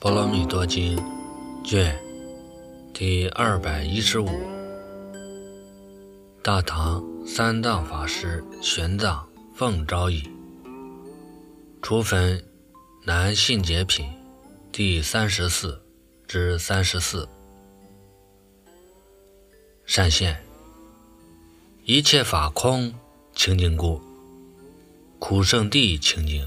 波罗蜜多经卷第215，大唐三藏法师玄奘奉诏译，初分南信解品第34至34。善现一切法空清净故，苦圣地清净；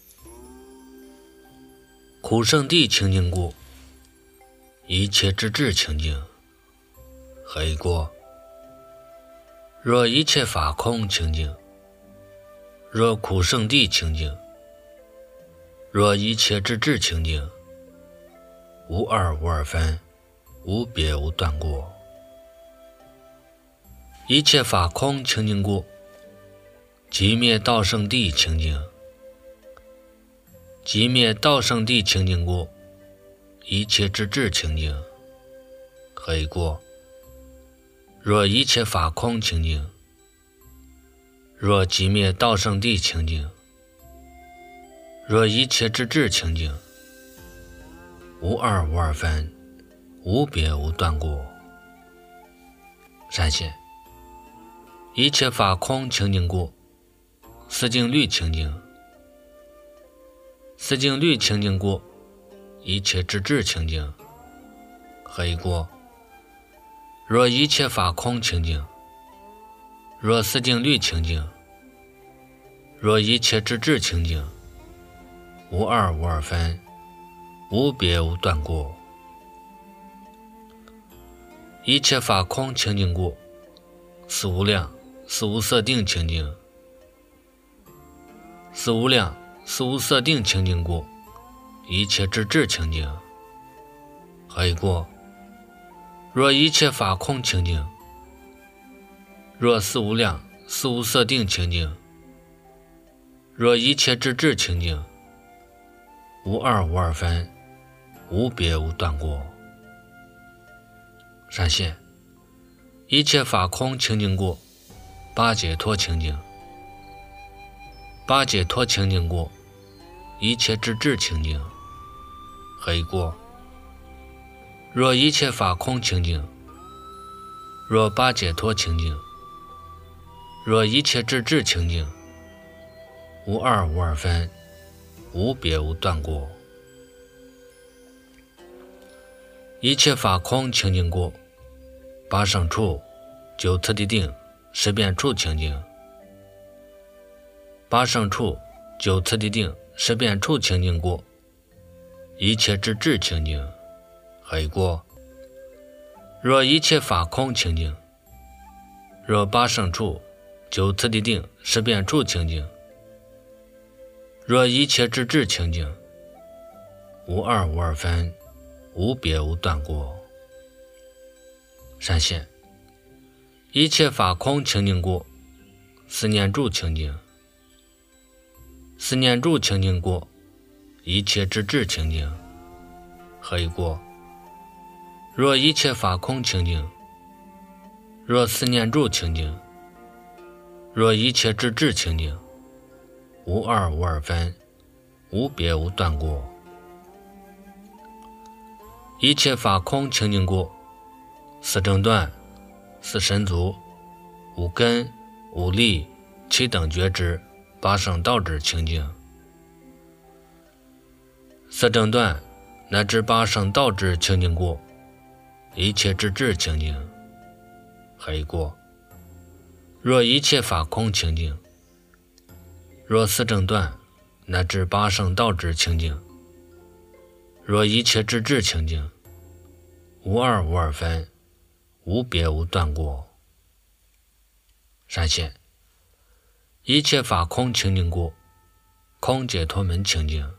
苦圣地清净故，一切之智清净。何以故？若一切法空清净，若苦圣地清净，若一切之智清净，无二无二分，无别无断过。一切法空清净故，即灭道圣地清净；即灭道圣地清净故，一切之智清净。何以故？若一切法空清净，若即灭道圣地清净，若一切之智清净，无二无二分，无别无断过。善现一切法空清净故，四净律清净；四净律清净故，一切之智清净。何以故？若一切法空清净，若四净律清净，若一切之智清净，无二无二分，无别无断过。一切法空清净故，四无量四无色定清净；四无量四无色定清净故，一切之智清净。何以故？若一切法空清净，若四无量四无色定清净，若一切之智清净，无二无二分，无别无断过。善现一切法空清净故，八解脱清净；八解脱清净故，一切之智清净。何以故？若一切法空清净，若八解脱清净，若一切之智清净，无二无二分，无别无断过。一切法空清净故，八胜处九次第定十遍处清净；八胜处九次第定十遍处清净故，一切之智清净。何以故？若一切法空清净，若八胜处九次第定十遍处清净，若一切之智清净，无二无二分，无别无断过。善现一切法空清净故，四念住清净；四念住清净故，一切之智清净。何以故？若一切法空清净，若四念住清净，若一切之智清净，无二无二分，无别无断过。一切法空清净故，四正断四神足五根五力七等觉知八圣道智清净；四正断乃至八圣道智清净故，一切之智清净。何以故？若一切法空清净，若四正断乃至八圣道智清净，若一切之智清净，无二无二分，无别无断过。善现一切法空清净故，空解脱门清净；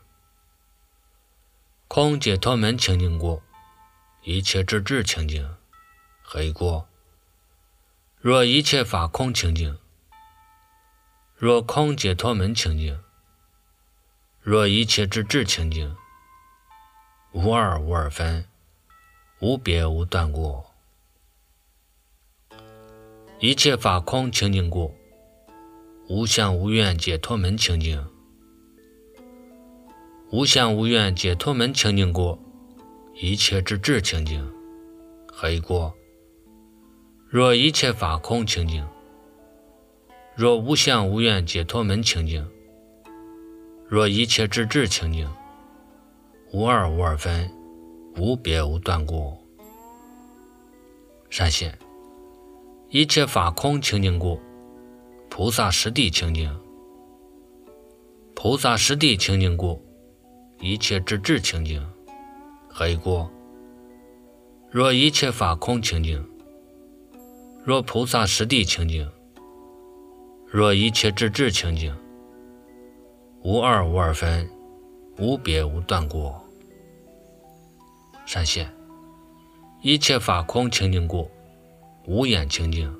空解脱门清净故，一切之智清净。何以故？若一切法空清净，若空解脱门清净，若一切之智清净，无二无二分，无别无断过。一切法空清净故，无相无愿解脱门清净； 无相无愿解脱门清净过，一切之智清净，黑过。若一切法空清净，若无相无愿解脱门清净，若一切之智清净，无二无二分，无别无断过。闪现一切法空清净过，菩萨实地清净，菩萨实地清净过，一切之智清净，黑过。若一切法空清净，若菩萨实地清净，若一切之智清净，无二无二分，无别无断过。闪现一切法空清净过，无眼清净，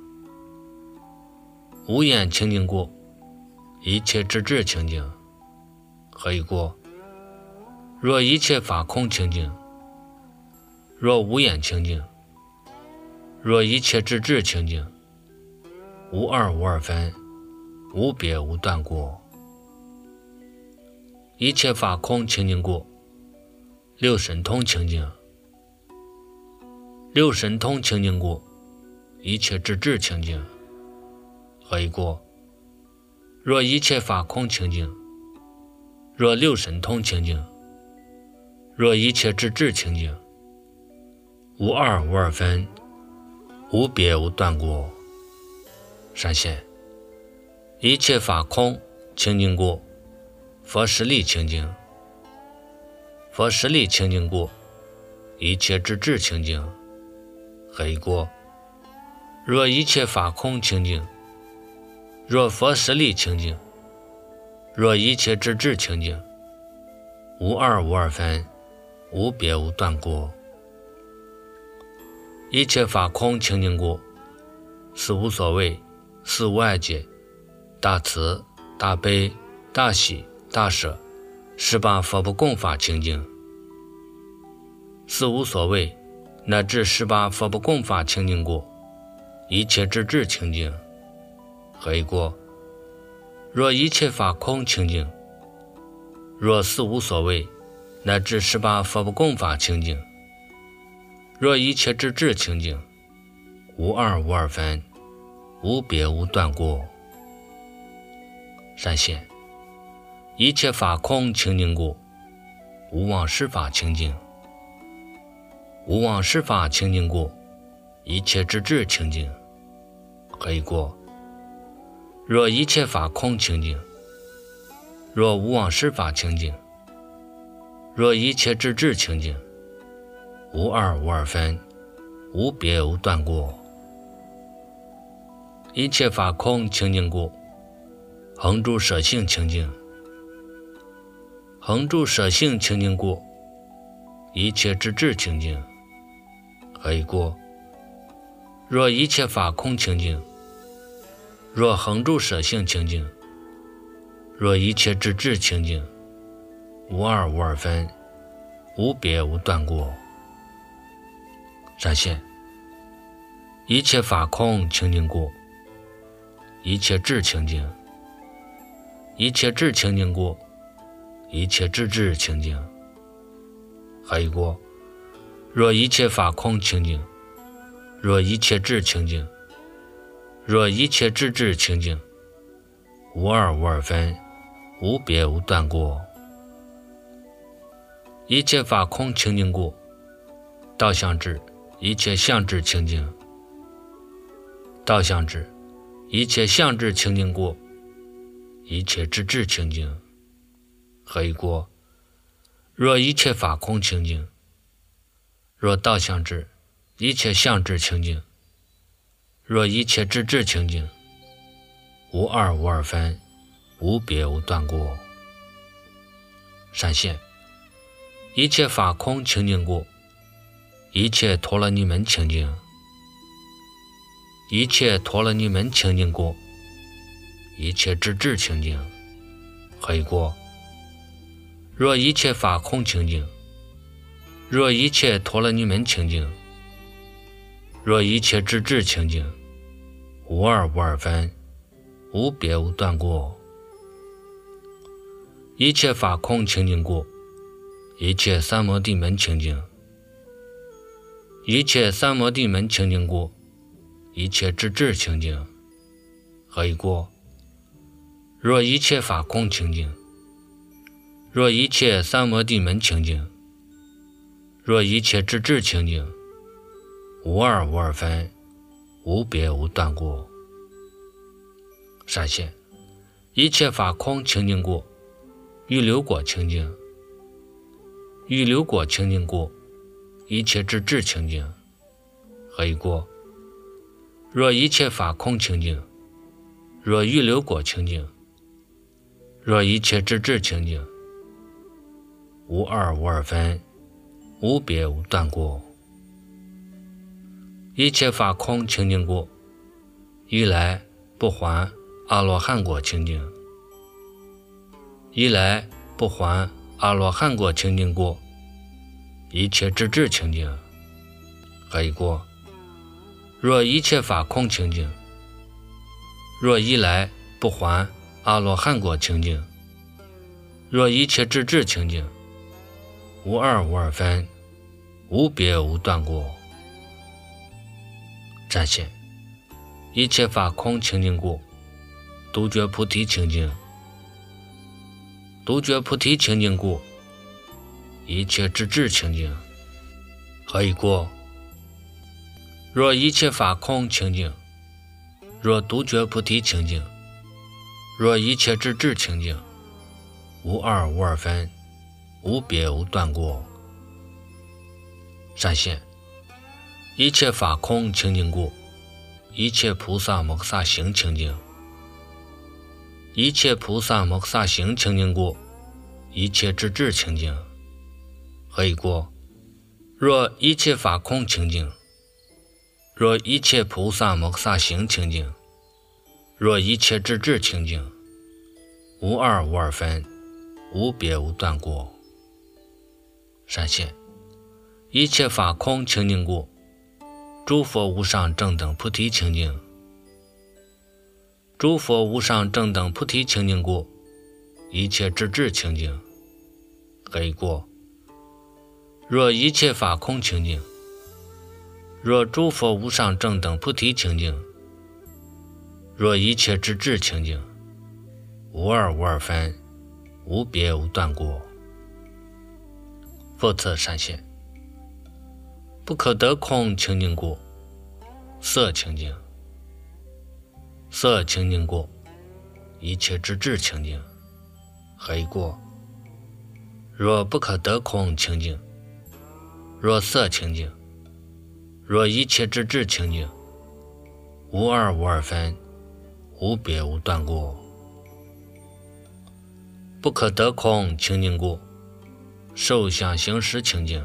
无眼清净过，一切之智清净，黑过。若一切法空清净，若无眼清净，若一切之智清净，无二无二分，无别无断过。一切法空清净过，六神通清净，六神通清净过，一切之智清净，黑过。若一切法空清净，若六神通清净，若一切之智清净，无二无二分，无别无断过。闪现一切法空清净过，佛实力清净，佛实力清净过，一切之智清净，黑过。若一切法空清净，若佛实力清净，若一切之智清净，无二无二分，无别无断过。一切法空清净过，四无所谓，四无碍解，大慈大悲大喜大舍，18佛不共法清净。四无所谓乃至18佛不共法清净过，一切之智清净，黑过。若一切法空清净，若四无所谓乃至18佛不共法清净，若一切之智清净，无二无二分，无别无断过。闪现一切法空清净过，无妄施法清净，无妄施法清净过，一切之智清净，黑过。若一切法空清净，若无妄施法清净，若一切之智清净，无二无二分，无别无断过。一切法空清净过，恒住舍性清净，恒住舍性清净过，一切之智清净，黑过。若一切法空清净，若恒住舍性清净，若一切之智清净，无二无二分，无别无断过。闪现一切法空清净过，一切智清净，一切智清净过，一切智智清净，黑过。若一切法空清净，若一切智清净，若一切智智清净，无二无二分，无别无断过。一切法空清净过，道相智一切相智清净，道相智一切相智清净过，一切智智清净，黑过。若一切法空清净，若道相智一切相智清净，若一切智智清净，无二无二分，无别无断过。闪现一切法空清净过，一切陀罗尼门清净，一切陀罗尼门清净过，一切智智清净，黑过。若一切法空清净，若一切陀罗尼门清净，若一切智智清净，无二无二分，无别无断过。一切法空清净过， 一切三摩地门清净，一切三摩地门清净故，一切智智清净。何以故？若一切法空清净，若一切三摩地门清净，若一切智智清净，无二无二分，无别无断故。善现，一切法空清净故，欲流果清净，欲流果清净故，一切智智清净。何以故？若一切法空清净，若欲流果清净，若一切智智清净，无二无二分，无别无断故。一切法空清净故，一来不还阿罗汉果清净，一来不还阿罗汉果清净故，一切智智清净。何以故？若一切法空清净，若一来不还阿罗汉果清净，若一切智智清净，无二无二分，无别无断故。善现，一切法空清净故，独觉菩提清净，独觉菩提清净故，一切智智清净。何以故？若一切法空清净，若独觉菩提清净，若一切智智清净，无二无二分，无别无断故。善现，一切法空清净故，一切菩萨摩诃萨行清净，一切菩萨摩诃萨行清净故，一切智智清净。何以故？若一切法空清净，若一切菩萨摩诃萨行清净，若一切智智清净，无二无二分，无别无断故。善现，一切法空清净故，诸佛无上正等菩提清净，诸佛无上正等菩提清净故，一切智智清净。何以故？若一切法空清净，若诸佛无上正等菩提清净，若一切智智清净，无二无二分，无别无断故。复次善现，不可得空清净故，色清净，色清净故，一切智智清净。何以故？若不可得空清净，若色清净，若一切智智清净，无二无二分，无别无断故。不可得空清净故，受想行识清净，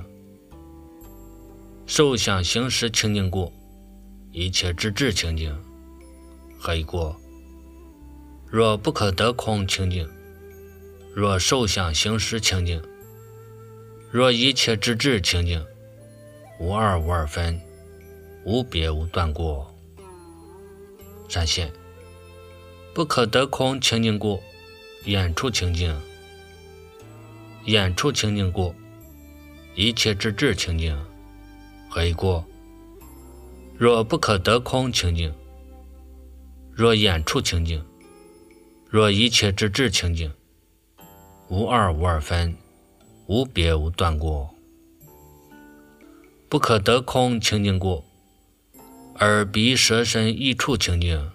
受想行识清净故，一切智智清净。何以故？若不可得空清净，若受想行识清净，若一切智智清净，无二无二分，无别无断故。善现，不可得空清净故，眼处清净，眼处清净故，一切智智清净。何以故？若不可得空清净，若眼处清净，若一切智智清净，无二无二分，无别无断故。不可得空清净故，耳鼻舌身意处清净，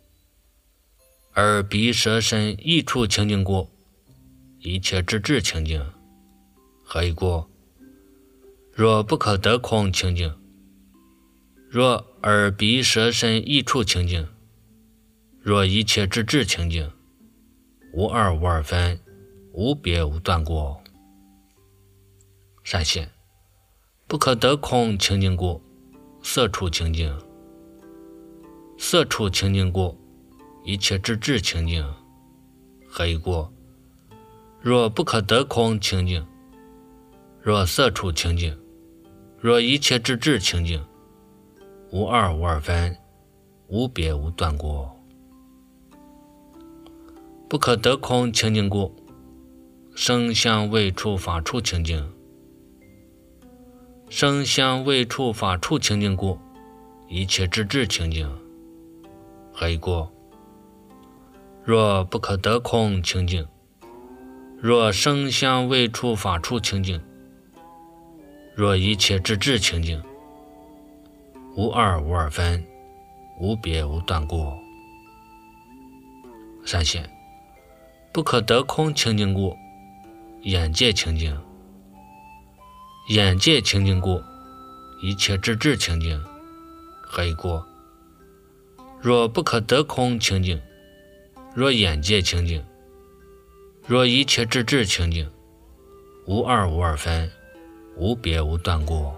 耳鼻舌身意处清净故，一切智智清净。何以故？若不可得空清净，若耳鼻舌身意处清净，若一切智智清净，无二无二分，无别无断故。善现，不可得空清净故，色处清净，色处清净故，一切智智清净。何以故？若不可得空清净，若色处清净，若一切智智清净，无二无二分，无别无断故。不可得空清净故， 声香味触法处清净。声香味触法处清净故，一切之智清净。黑过，若不可得空清净，若声香味触法处清净，若一切之智清净，无二无二分，无别无断过。闪现，不可得空清净故，眼界清净。眼界清净故，一切之智清净。黑过，若不可得空清净，若眼界清净，若一切之智清净，无二无二分，无别无断过。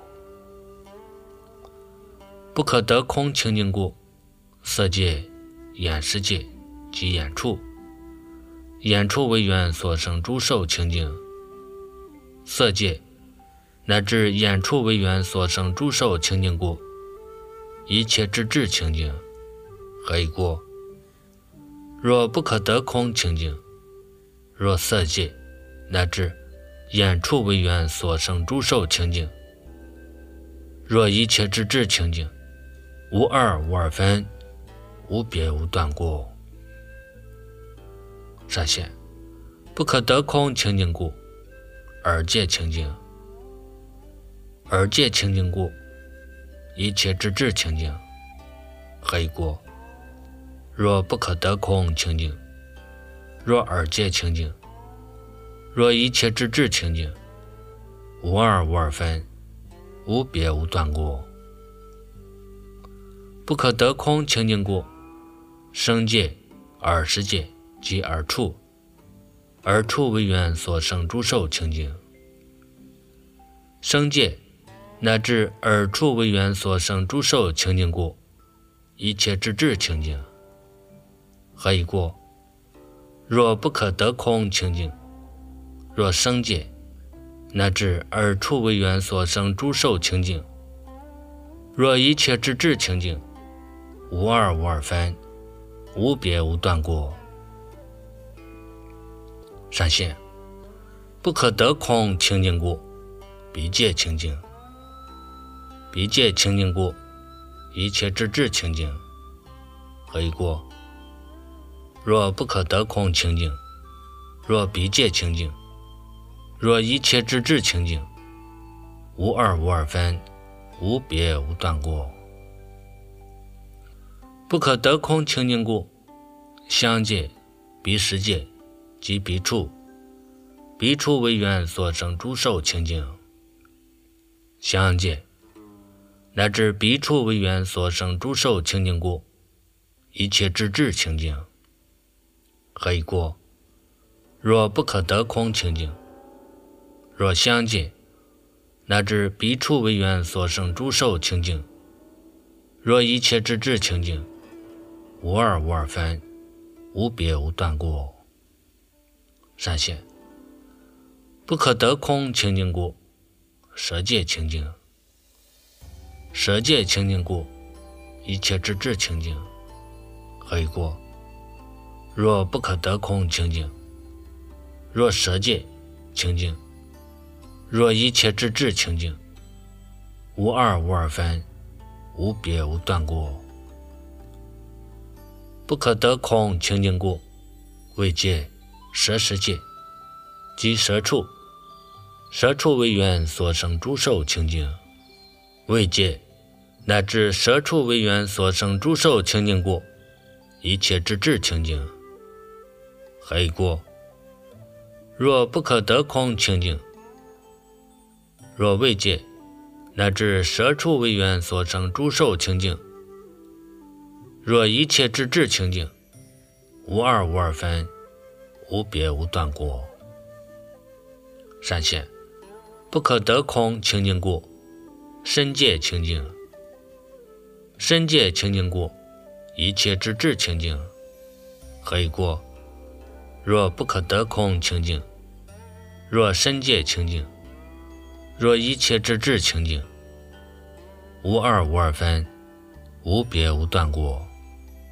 不可得空清净故，色界、眼识界及眼处，眼处为缘所生诸受清净。色界乃至眼处为缘所生诸受清净故，一切之智清净。黑过，若不可得空清净，若色界乃至眼处为缘所生诸受清净，若一切之智清净，无二无二分，无别无断过。闪现，不可得空清净故，耳界清净。耳界清净故，一切之智清净。黑过，若不可得空清净，若耳界清净，若一切之智清净，无二无二分，无别无断过。不可得空清净故，声界、耳识界及耳处，耳处为缘所生诸受清净。声界乃至耳处为缘所生诸受清净故，一切之智清净。黑过，若不可得空清净，若声界乃至耳处为缘所生诸受清净，若一切之智清净，无二无二分，无别无断过。闪现，不可得空清净故，鼻界清净。鼻界清净故，一切之智清净。黑过，若不可得空清净，若鼻界清净，若一切之智清净，无二无二分，无别无断过。不可得空清净故，香界、鼻识界及鼻处，鼻处为缘所生诸受清净。香界乃至鼻处为缘所生诸受清净故，一切之智清净。黑过，若不可得空清净，若香界乃至鼻处为缘所生诸受清净，若一切之智清净，无二无二分，无别无断过。闪现，不可得空清净故，舌界清净。舌界清净故，一切之智清净。黑过，若不可得空清净，若舌界清净，若一切之智清净，无二无二分，无别无断过。不可得空清净故，味界、舌识界及舌处，舌处为缘所生诸受清净。味界乃至舌处为缘所生诸受清净故，一切之智清净。黑过，若不可得空清净，若味界乃至舌处为缘所生诸受清净，若一切之智清净，无二无二分，无别无断过。闪现，不可得空清净故，身界清净。身界清净故，一切之智清净。黑过，若不可得空清净，若身界清净，若一切之智清净，无二无二分，无别无断过。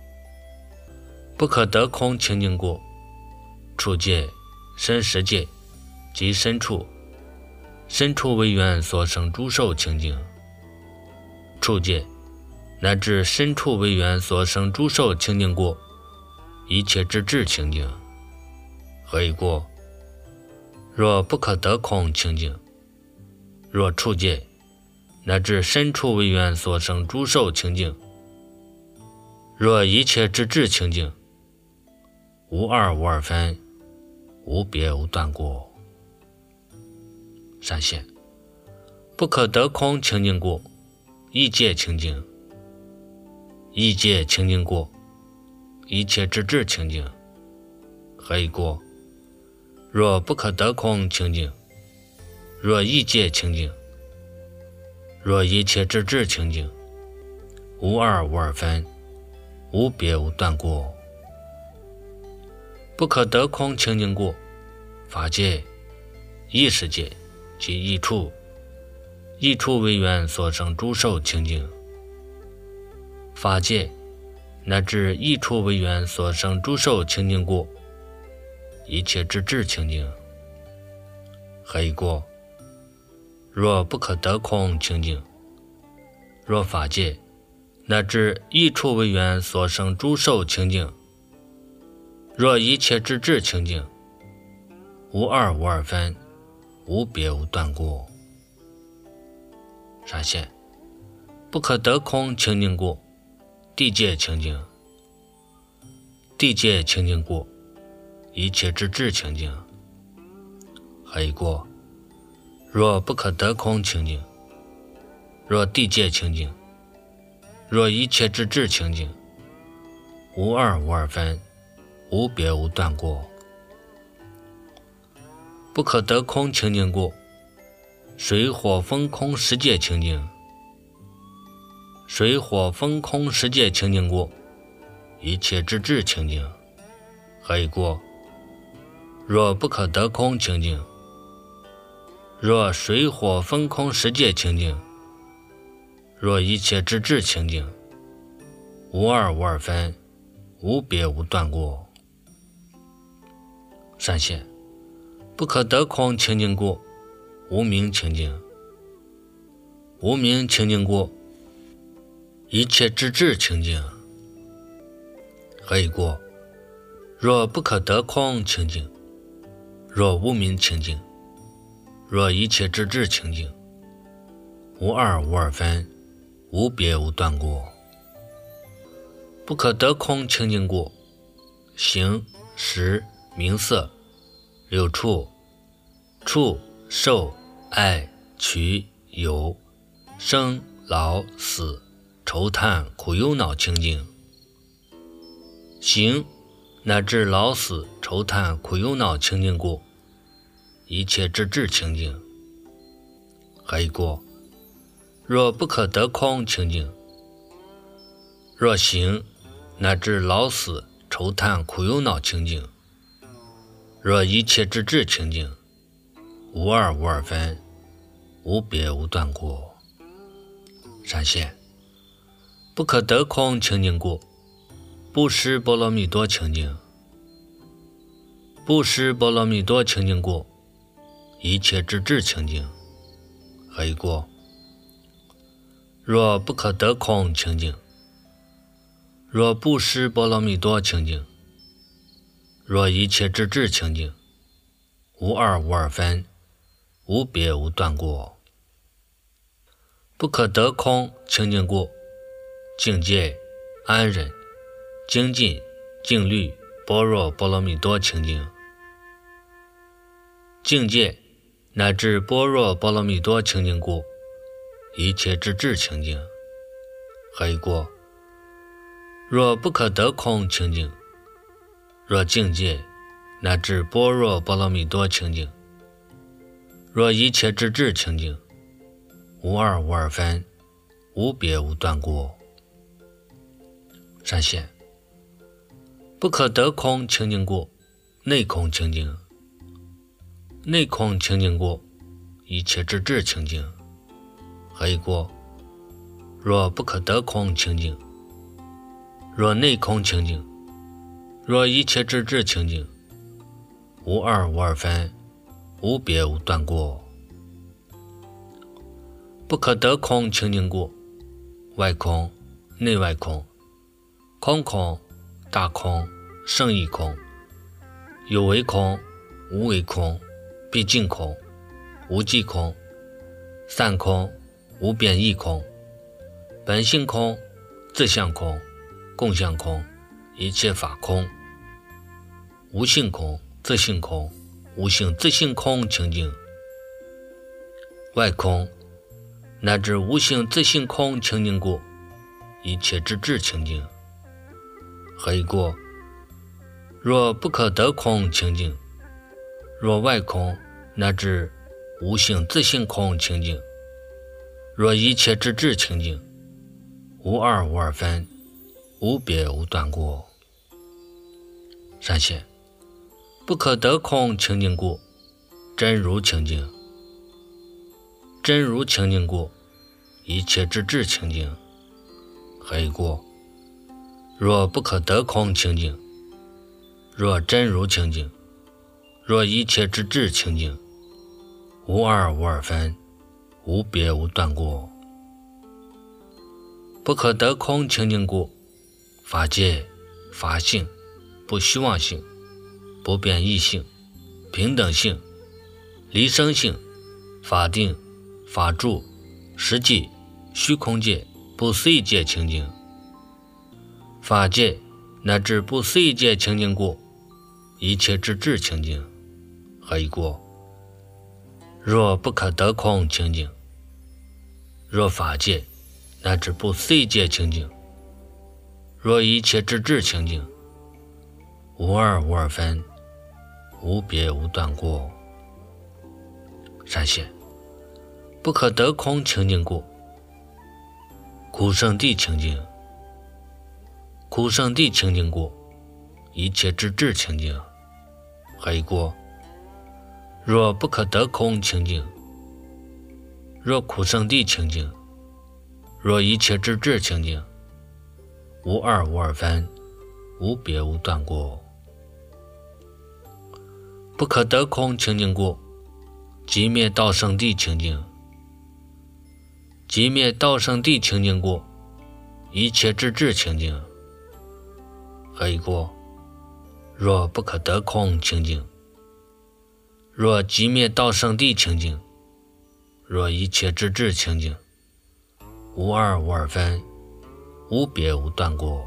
不可得空清净故，触界、身识界即身处，身处为缘所生诸受清净。处界乃至身处为缘所生诸受清净故，一切之智清净。何以故？若不可得空清净，若处界乃至身处为缘所生诸受清净，若一切之智清净，无二无二分，无别无断过。闪现不可得空清净故，一界清净。一界清净故，一切之智清净。何以故？若不可得空清净，若一界清净，若一切之智清净，无二无二分，无别无断过。不可得空清净故，法界、意识界及异处，异处为缘所生诸受清净。法界乃至异处为缘所生诸受清净故，一切之智清净。何以故？若不可得空清净，若法界乃至异处为缘所生诸受清净，若一切之智清净，无二无二分，无别无断过。闪现不可得空清净故，地界清净。地界清净故，一切之智清净。何以故？若不可得空清净，若地界清净，若一切之智清净，无二无二分，无别无断过。不可得空清净故，水火风空十界清净。水火风空十界清净故，一切之智清净。何以故？若不可得空清净，若水火风空十界清净，若一切之智清净，无二无二分，无别无断过。闪现不可得空清净故，无明清净。无明清净故，一切之智清净。何以故？若不可得空清净，若无明清净，若一切之智清净，无二无二分，无别无断过。不可得空清净故，形、识、名色、六处、触、受、爱、取、有、生、老、死、愁叹、苦忧恼清净。形乃至老死愁叹苦忧恼清净故，一切之智清净。何以故？若不可得空清净，若形乃至老死愁叹苦忧恼清净，若一切之智清净，无二无二分，无别无断过。闪现不可得空清净故，布施波罗蜜多清净。布施波罗蜜多清净故，一切之智清净。何以故？若不可得空清净，若布施波罗蜜多清净，若一切之智清净，无二无二分，无别无断过。不可得空清净故，境界、安忍、精进、静虑、般若波罗蜜多清净。境界乃至般若波罗蜜多清净故，一切之智清净。何以故？若不可得空清净，若境界乃至般若波罗蜜多清净，若一切之智清净，无二无二分，无别无断过。闪现不可得空清净故，内空清净。内空清净故，一切之智清净。何以故？若不可得空清净，若内空清净，若一切之智清净，无二无二分， 无别无断过。不可得空清净过，外空、内外空，空空、大空、胜义空，有为空、无为空，毕竟空、无际空，散空、无边异空，本性空、自相空、共相空，一切法空，无性空、自性空、无性自性空清净，外空乃至无性自性空清净过，一切之智清净。何以过？若不可得空清净，若外空乃至无性自性空清净，若一切之智清净，无二无二分，无别无断过。善显，不可得空清净过，真如清净。真如清净过，一切之智清净。何以过？若不可得空清净，若真如清净，若一切之智清净，无二无二分，无别无断过。不可得空清净过，法界、法性、不虚妄性、不变异性、平等性、离生性、法定、法住、实际、虚空界、不思议界清净。法界乃至不思议界清净过，一切之智清净。何以过？若不可得空清净，若法界乃至不思议界清净，若一切之智清净，无二无二分，无别无断过。善显，不可得空清净过，苦圣地清净。苦圣地清净过，一切之智清净。何以过？若不可得空清净，若苦圣地清净，若一切之智清净，无二无二分，无别无断过。不可得空清净过，寂灭道圣地清净。寂灭道圣地清净过，一切之智清净。何以过？若不可得空清净，若寂灭道圣地清净，若一切之智清净，无二无二分，无别无断过。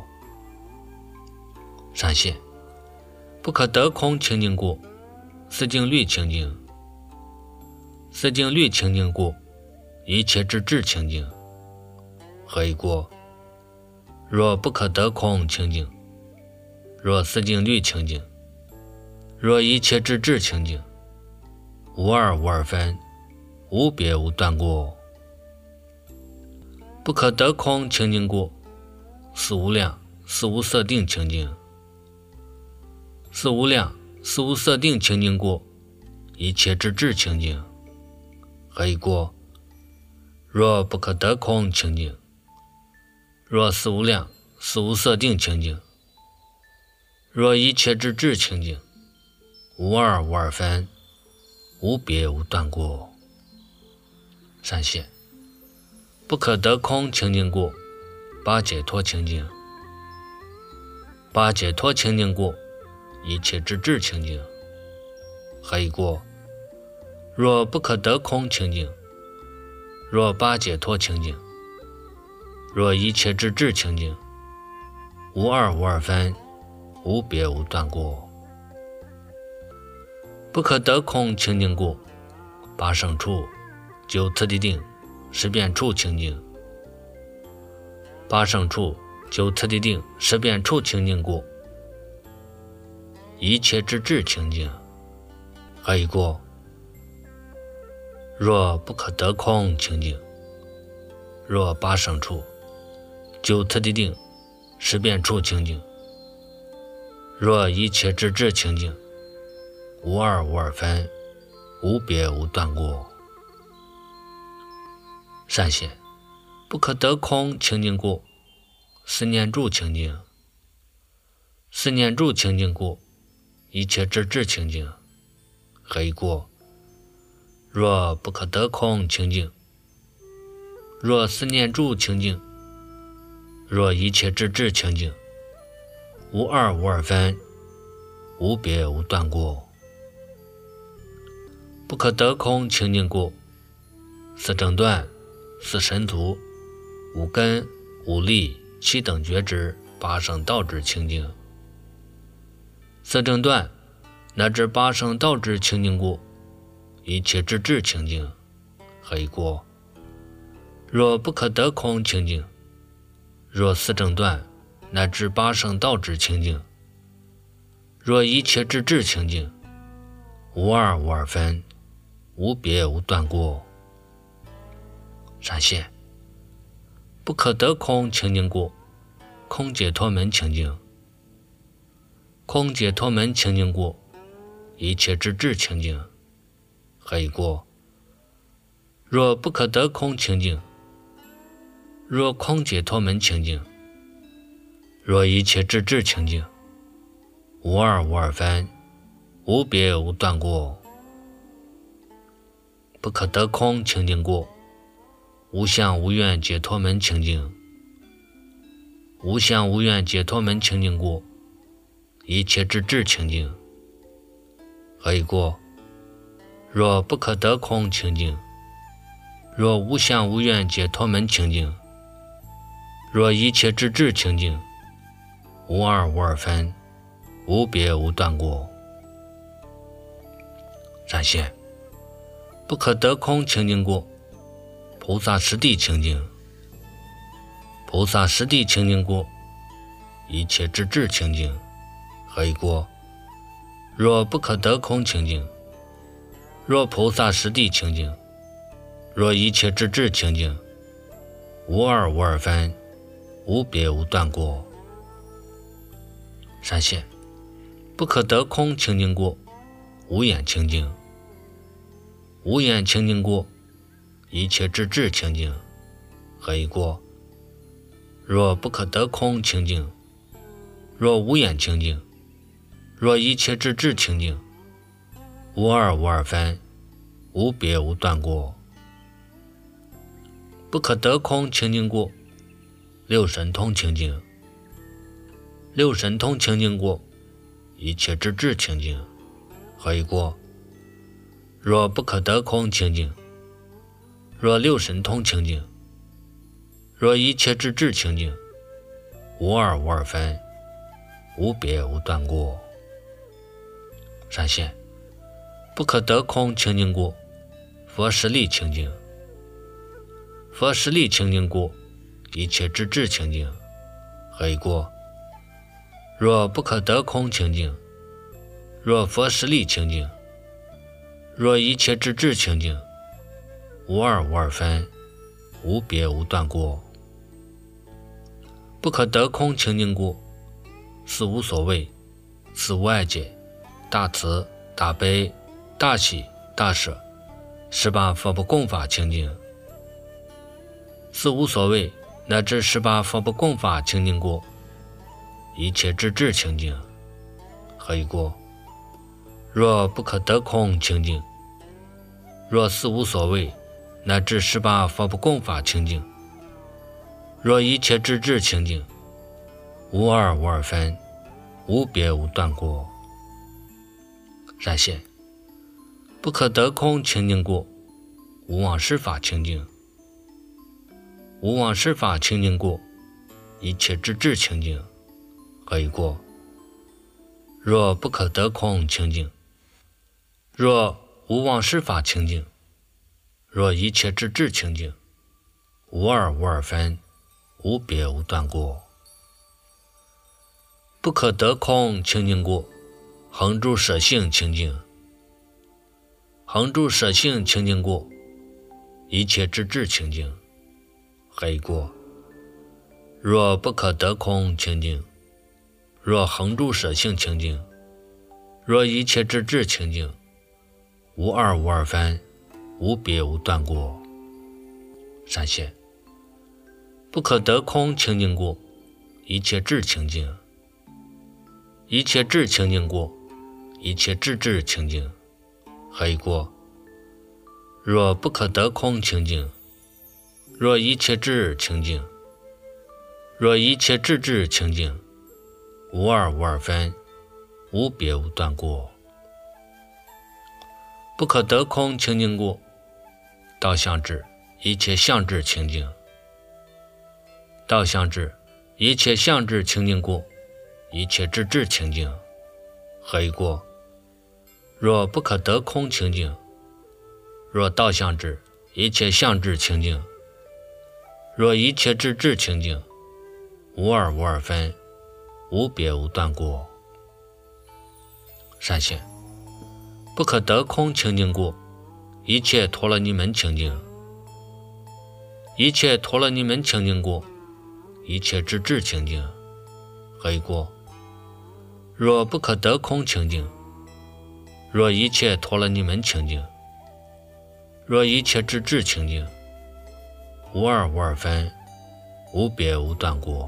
善显，不可得空清净过，四境律清净。四境律清净过，一切之智清净。何以过？若不可得空清净，若四境律清净，若一切之智清净，无二无二分，无别无断过。不可得空清净过，四无量、四无色定清净。四无量、四无色定清净过，一切之智清净。何以过？若不可得空清净，若四无量、四无色定清净，若一切之智清净，无二无二分，无别无断过。善显，不可得空清净过，八解脱清净。八解脱清净过，一切之智清净。何以过？若不可得空清净，若八解脱清净，若一切之智清净，无二无二分，无别无断过。不可得空清净过，八胜处、九次第定、十变处清净。八胜处、九次第定、十变处清净过，一切之智清净。何以过？若不可得空清净，若八胜处、九次第定、十变处清净，若一切之智清净，无二无二分，无别无断过。善显，不可得空清净过，四念住清净。四念住清净过，一切之智清净。何以过？ 若不可得空清净，若思念住清净，若一切之智清净，无二无二分，无别无断过。不可得空清净过，四正断，四神足，五根，五力，七等觉知，八圣道之清净。四正断乃至八圣道之清净过，一切之智清净，何以过？若不可得空清净，若四正断乃至八圣道之清净，若一切之智清净，无二无二分，无别无断过。闪现不可得空清净过，空解脱门清净。空解脱门清净过，一切之智清净，何以过？若不可得空清净，若空解脱门清净，若一切之智清净，无二无二分，无别无断过。不可得空清净过，无相无愿解脱门清净。无相无愿解脱门清净过，一切之智清净，何以过？若不可得空清净，若无相无愿解脱门清净，若一切之智清净，无二无二分，无别无断过。闪现不可得空清净过，菩萨实地清净。菩萨实地清净过，一切之智清净，何以过？若不可得空清净，若菩萨实地清净，若一切之智清净，无二无二分，无别无断过。闪现不可得空清净过，无眼清净。无眼清净过，一切之智清净，何以过？若不可得空清净，若无眼清净，若一切之智清净，无二无二分，无别无断过。不可得空清净过，六神通清净。六神通清净过，一切之智清净，何以过？若不可得空清净，若六神通清净，若一切之智清净，无二无二分，无别无断过。闪现不可得空清净过，佛实力清净。佛实力清净过，一切之智清净，何以过？若不可得空清净，若佛实力清净，若一切之智清净，无二无二分，无别无断过。不可得空清净过，四无所谓，四无碍解，大慈大悲大喜大舍，18佛不共法清净。四无所谓乃至18佛不共法清净过，一切之智清净，何以过？若不可得空清净，若四无所谓乃至18佛不共法清净，若一切之智清净，无二无二分，无别无断过。闪现不可得空清净过，无妄施法清净。无妄施法清净过，一切之智清净，何以过？若不可得空清净，若无妄施法清净，若一切之智清净，无二无二分，无别无断过。不可得空清净过，恒住舍性清净。恒住舍性清净过，一切之智清净，何以过？若不可得空清净，若恒住舍性清净，若一切之智清净，无二无二分，无别无断过。闪现不可得空清净过，一切智清净。一切智清净过，一切智智清净，何以过？ 若不可得空清净，若一切智清净，若一切智清净，无二无二分，无别无断过。不可得空清净过，道相智一切相智清净，道相智一切相智清净过，一切智清净，何以过？若不可得空清净，若道相智一切相智清净，若一切智清净，无二无二分，无别无断过。善现，不可得空清净过，一切陀罗尼门清净，一切陀罗尼门清净过，一切智清净，何以过？若不可得空清净，若一切陀罗尼门清净，若一切智清净，无二无二分，无别无断过。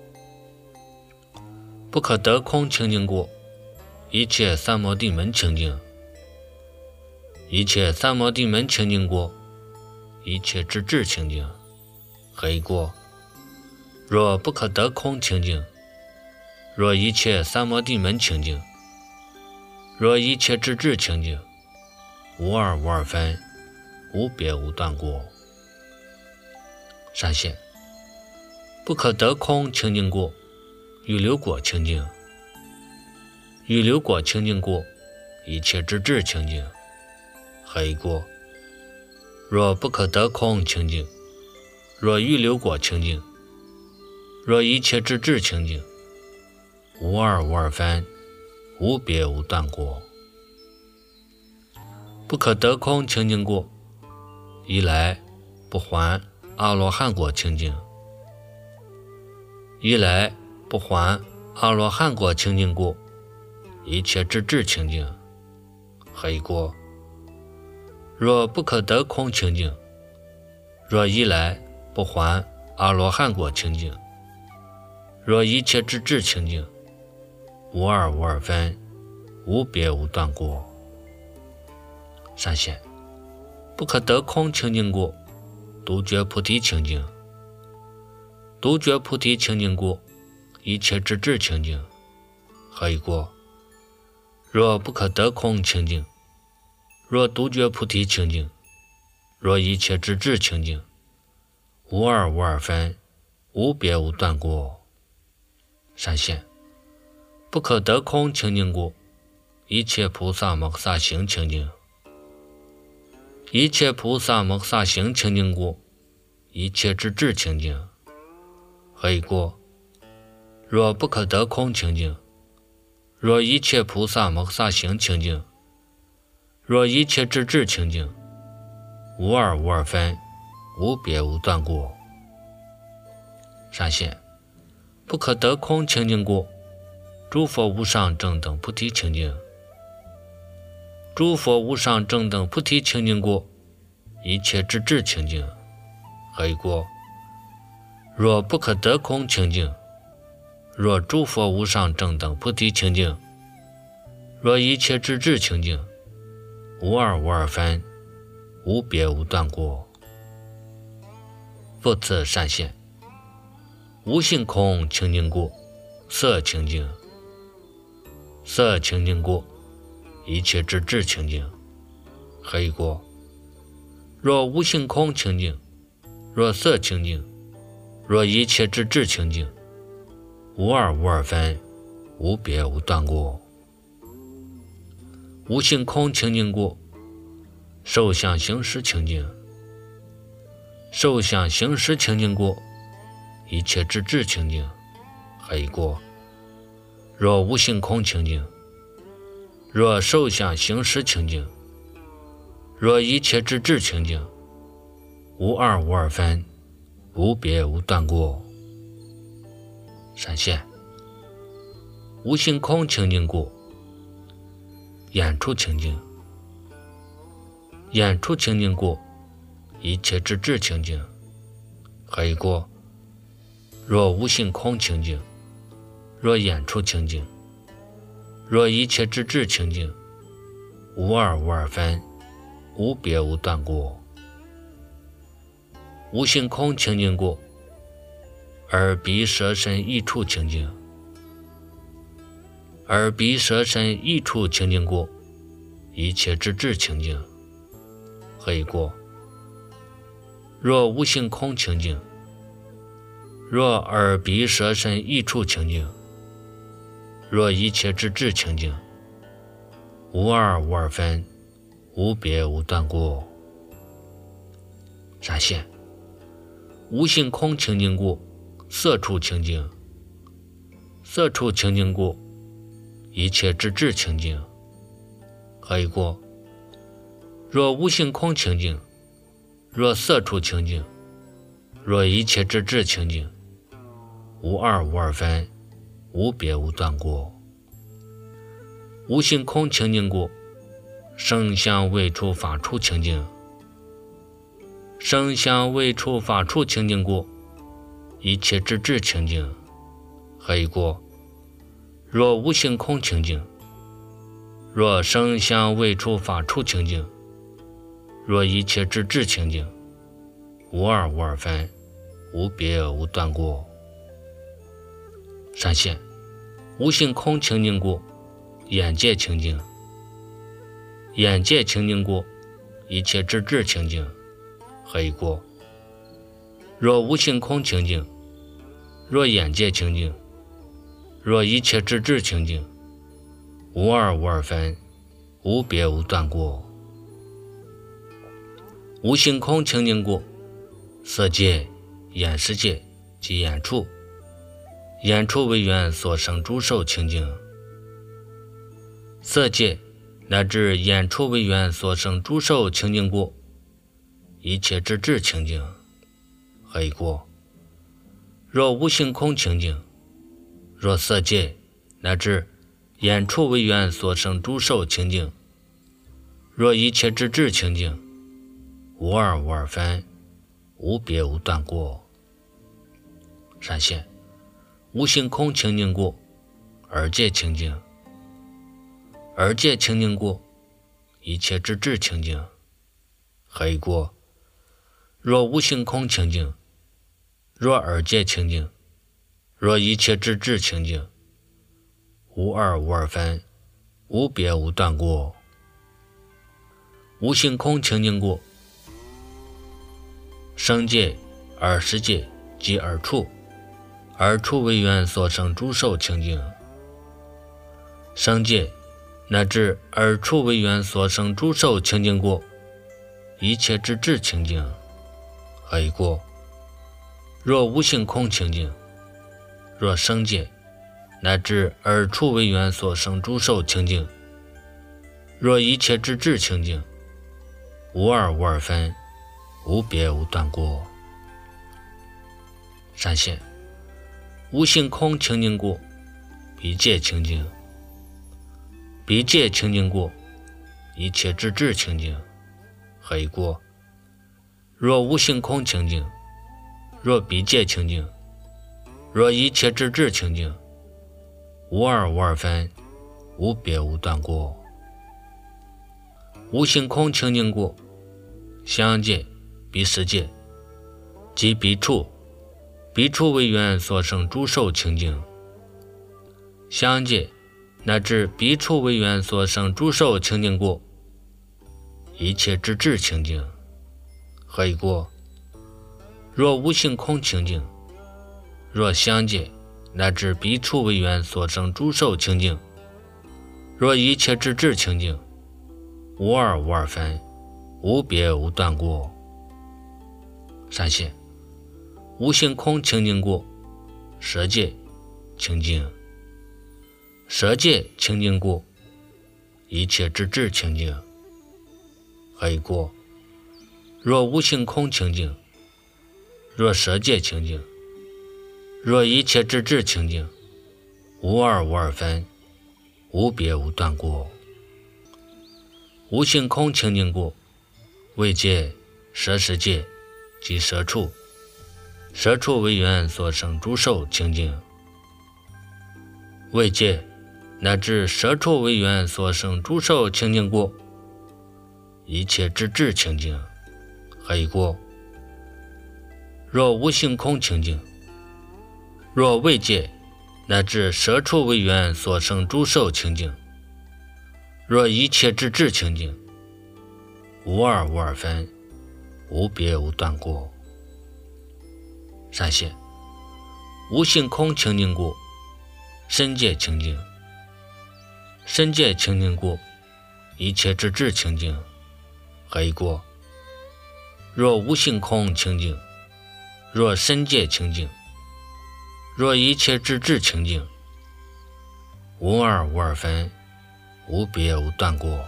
不可得空清净过，一切三摩地门清净，一切三摩地门清净过，一切智清净，何以过？若不可得空清净，若一切三摩地门清净，若一切智清净，无二无二分，无别无断过。善现，不可得空清净过，预流果清净，预流果清净过，一切智清净，何以过？若不可得空清净，若预流果清净，若一切智清净，无二无二分，无别无断过。不可得空清净过，一来不还阿罗汉果清净，一来不还阿罗汉果清净过，一切智清净，何以过？若不可得空清净，若一来不还阿罗汉果清净，若一切智清净，无二无二分，无别无断过。善现，不可得空清净过，独觉菩提清净，独觉菩提清净过，一切智清净，何以过？若不可得空清净，若独觉菩提清净，若一切智清净，无二无二分，无别无断过。善现，不可得空清净过，一切菩萨摩诃萨行清净，一切菩萨摩诃萨行清净过，一切智清净，何以过？若不可得空清净，若一切菩萨摩诃萨行清净，若一切智清净，无二无二分，无别无断过。善现，不可得空清净过，诸佛无上正等菩提清净，诸佛无上正等菩提清净过，一切智清净，何以过？若不可得空清净，若诸佛无上正等菩提清净，若一切智清净，无二无二分，无别无断过。复次善现，无性空清净过，色清净，色清净过，一切智清净，何以过？若无性空清净，若色清净，若一切智清净，无二无二分，无别无断过。无性空清净过，受想行识清净，受想行识清净过，一切智清净，何以过？若无性空清净，若受想行识清净，若一切智清净，无二无二分，无别无断过。善现，无性空清净过，眼处清净，眼处清净过，一切智清净，何以过？若无性空清净，若眼处清净，若一切智清净，无二无二分， 无别无断过。无性空清净过，耳鼻舌身一处清净。耳鼻舌身一处清净过，一切之智清净。何以过？若无性空清净，若耳鼻舌身一处清净，若一切之智清净，无二无二分，无别无断过。闪现无性空清净过，色处清净。色处清净过，一切之智清净。何以过？若无性空清净，若色处清净，若一切之智清净，无二无二分，无别无断过。无性空清净过，声香味触法处清净。声香味触法处清净过，一切之智清净。何以过？若无性空清净，若声香味触法处清净，若一切之智清净，无二无二分，无别无断过。闪现无性空清净过，眼界清净。眼界清净过，一切之智清净。何以过？若无性空清净，若眼界清净，若一切之智清净，无二无二分，无别无断过。无性空清净过，色界、眼识界及眼处，眼处为缘所生诸受清净。色界乃至眼处为缘所生诸受清净过，一切之智清净。何以过？若无性空清净，若色界乃至眼处为缘所生诸受清净，若一切之智清净，无二无二分，无别无断过。闪现无性空清净过，耳界清净。耳界清净过，一切之智清净。何以过？若无性空清净，若耳界清净，若一切之智清净，无二无二分，无别无断过。无性空清净过，声界、耳识界及耳处，耳处为缘所生诸受清净。声界乃至耳处为缘所生诸受清净过，一切之智清净。何以过？若无性空清净，若声界乃至耳处为缘所生诸受清净，若一切之智清净，无二无二分，无别无断过。闪现无性空清净过，鼻界清净。鼻界清净过，一切之智清净。何以过？若无性空清净，若鼻界清净，若一切之智清净，无二无二分，无别无断过。无性空清净过，香界、鼻识界及鼻处，鼻处为缘所生诸受清净。香界乃至鼻处为缘所生诸受清净过，一切之智清净。何以过？若无性空清净，若香界乃至鼻处为缘所生诸受清净，若一切之智清净，无二无二分，无别无断过。闪现无性空清净过，舌界清净。舌界清净过，一切之智清净。何以过？若无性空清净，若舌界清净，若一切之智清净，无二无二分，无别无断过。无性空清净过，味界、舌识界及舌处，舌处为缘所生诸受清净。味界乃至舌处为缘所生诸受清净过， 一切之智清净，黑过。若无性空清净，若未界乃至舍处为缘所生诸受清净，若一切之智清净，无二无二分，无别无断过。善现无性空清净故，身界清净，身界清净故，一切之智清净，黑过。若无性空清净，若身界清净，若一切之智清净，无二无二分，无别无断过。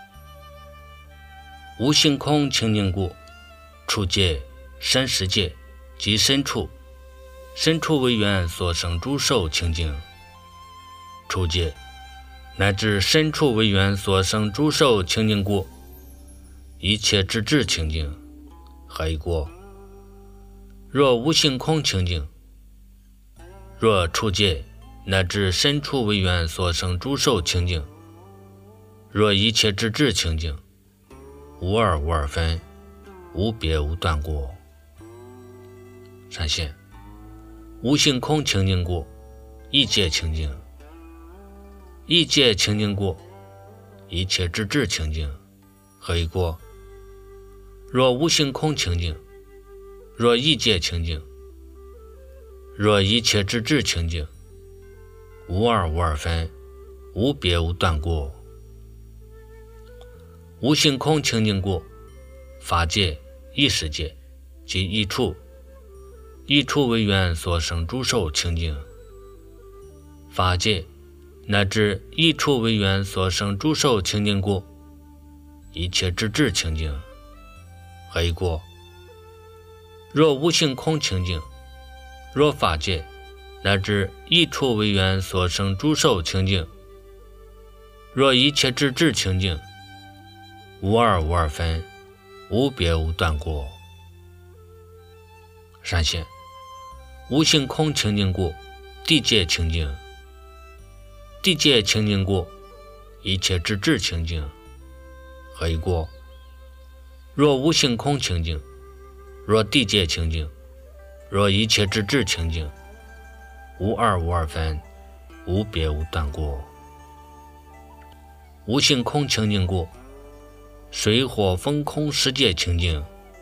无性空清净故，处界、身识界及身处为缘所生诸受清净，处界乃至身处为缘所生诸受清净故，一切之智清净，黑过。若无性空清净，若处界乃至身处为缘所生诸受清净，若一切之智清净，无二无二分，无别无断过。善现无性空清净故，一界清净，一界清净故，一切之智清净，黑过。若无性空清净，若一界清净，若一切之智清净，无二无二分，无别无断过。无性空清净故，法界、意识界及一处为缘所生诸受清净，法界乃至一处为缘所生诸受清净故，一切之智清净，黑过。若无性空清净，若法界乃至一处为缘所生诸受清净，若一切之智清净，无二无二分，无别无断过。善现无性空清净故，地界清净，地界清净故，一切之智清净，黑过。若无性空清净，若地界清净，若一切之智清净，无二无二分，无别无断过。无性空清净故，水火风空十界清净，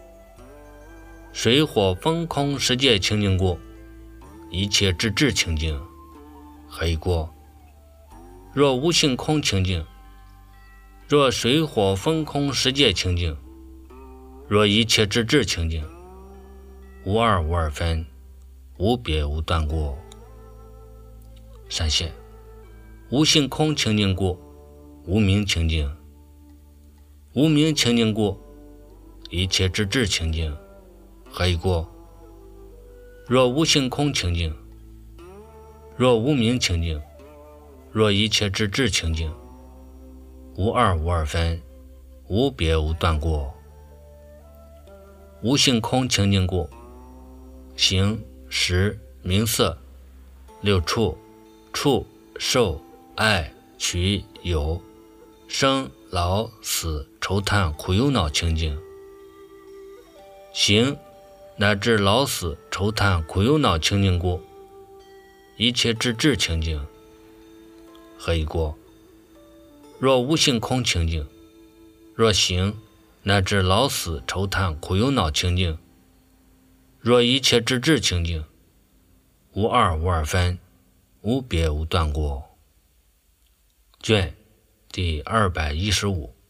水火风空十界清净故，一切之智清净，黑过。若无性空清净，若水火风空十界清净，若一切之智清净，无二无二分，无别无断过。善现无性空清净故，无明清净，无明清净故，一切之智清净，黑过。若无性空清净，若无明清净，若一切之智清净，无二无二分，无别无断过。无性空清净故，形、识、名色、六处、触、受、爱、取、有、生、老、死、愁叹、苦忧恼清净，形乃至老死、愁叹、苦忧恼清净故，一切之智清净，黑过。若无性空清净，若形乃至老死、愁叹、苦忧恼清净，若一切之智清净，无二无二分，无别无断过。卷第215。